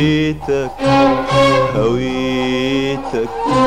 هويتك هويتك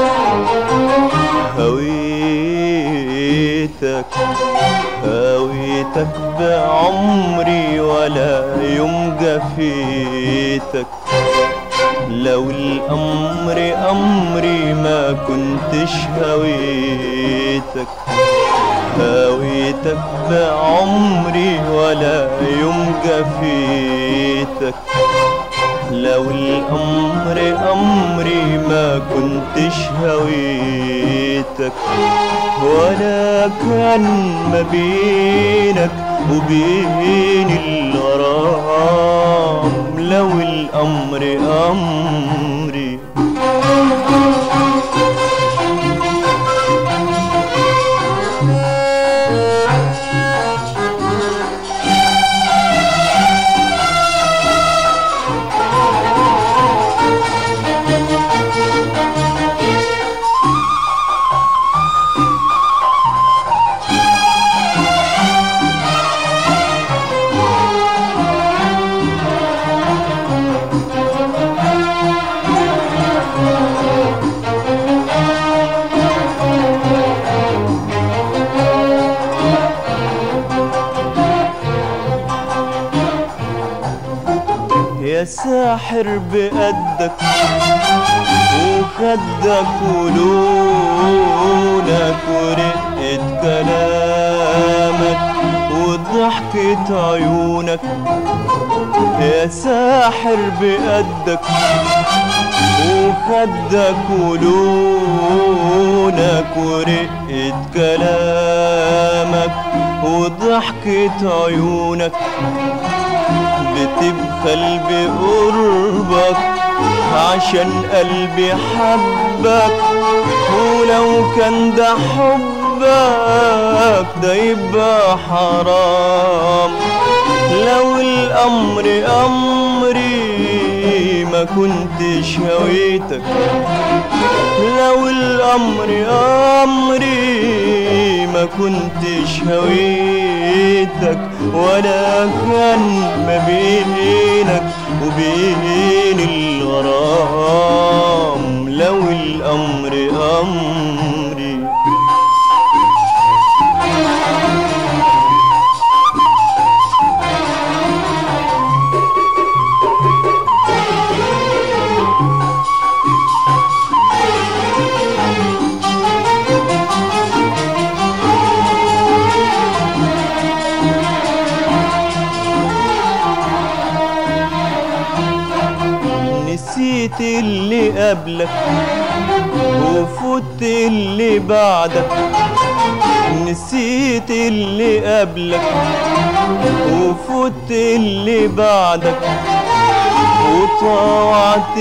هويتك هويتك بعمري ولا يوم جفيتك. لو الأمر أمري ما كنتش هويتك هويتك بعمري ولا يوم جفيتك. لو الأمر أمري ما كنتش هويتك ولا كان ما بينك وبين الغرام. لو الأمر أمري يا ساحر بقدك وخدك ولونك ورقة كلامك وضحكة عيونك. يا ساحر بقدك وخدك ولونك ورقة كلامك وضحكة عيونك. بتبخل بقربك عشان قلبي حبك، ولو كان ده حبك ده يبقى حرام. لو الأمر أمري ما كنتش هويتك. لو الأمر أمري ما كنتش هويتك ولا كان ما بينك وبين الغرام. لو الأمر أمري نسيت اللي قبلك وفوت اللي بعدك. نسيت اللي قبلك وفوت اللي بعدك وطوعت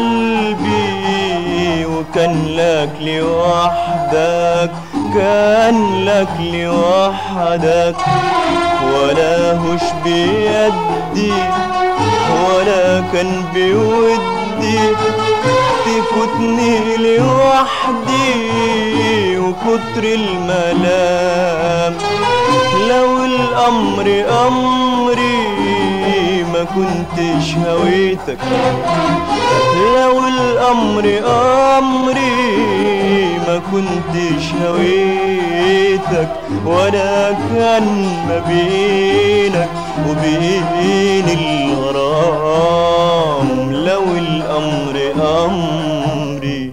قلبي وكان لك لوحدك. كان لك لوحدك ولا هوش بيدي ولا كان بودي تفوتني لوحدي وكتر الملام. لو الأمر أمري ما كنتش هويتك. لو الأمر أمري ما كنتش هويتك ولا كان ما بينك وبين الغرام. لو الأمر أمري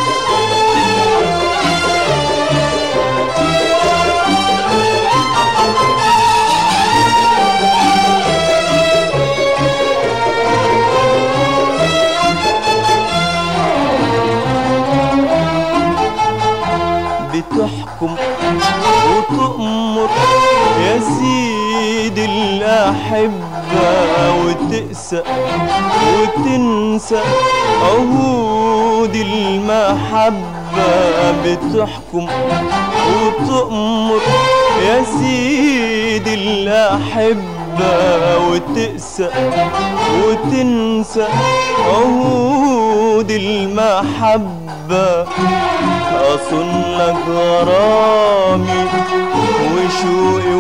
بتحكم وتأمر يا سيدي الأحبة وتقسى وتنسى عهود المحبة. بتحكم وتأمر يا سيدي الأحبة وتقسى وتنسى عهود المحبة. أصنك غرامي وشوقي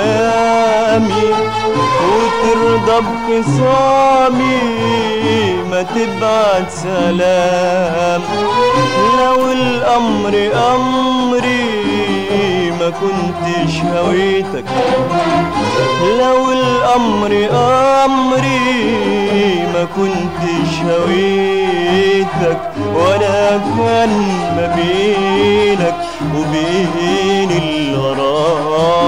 وهامي وترضى بخصامي. ما ما تبعت سلام. لو الأمر أمري ما كنتش هويتك، لو الأمر أمري ما كنتش هويتك، ولا كان ما بينك وبين الغرام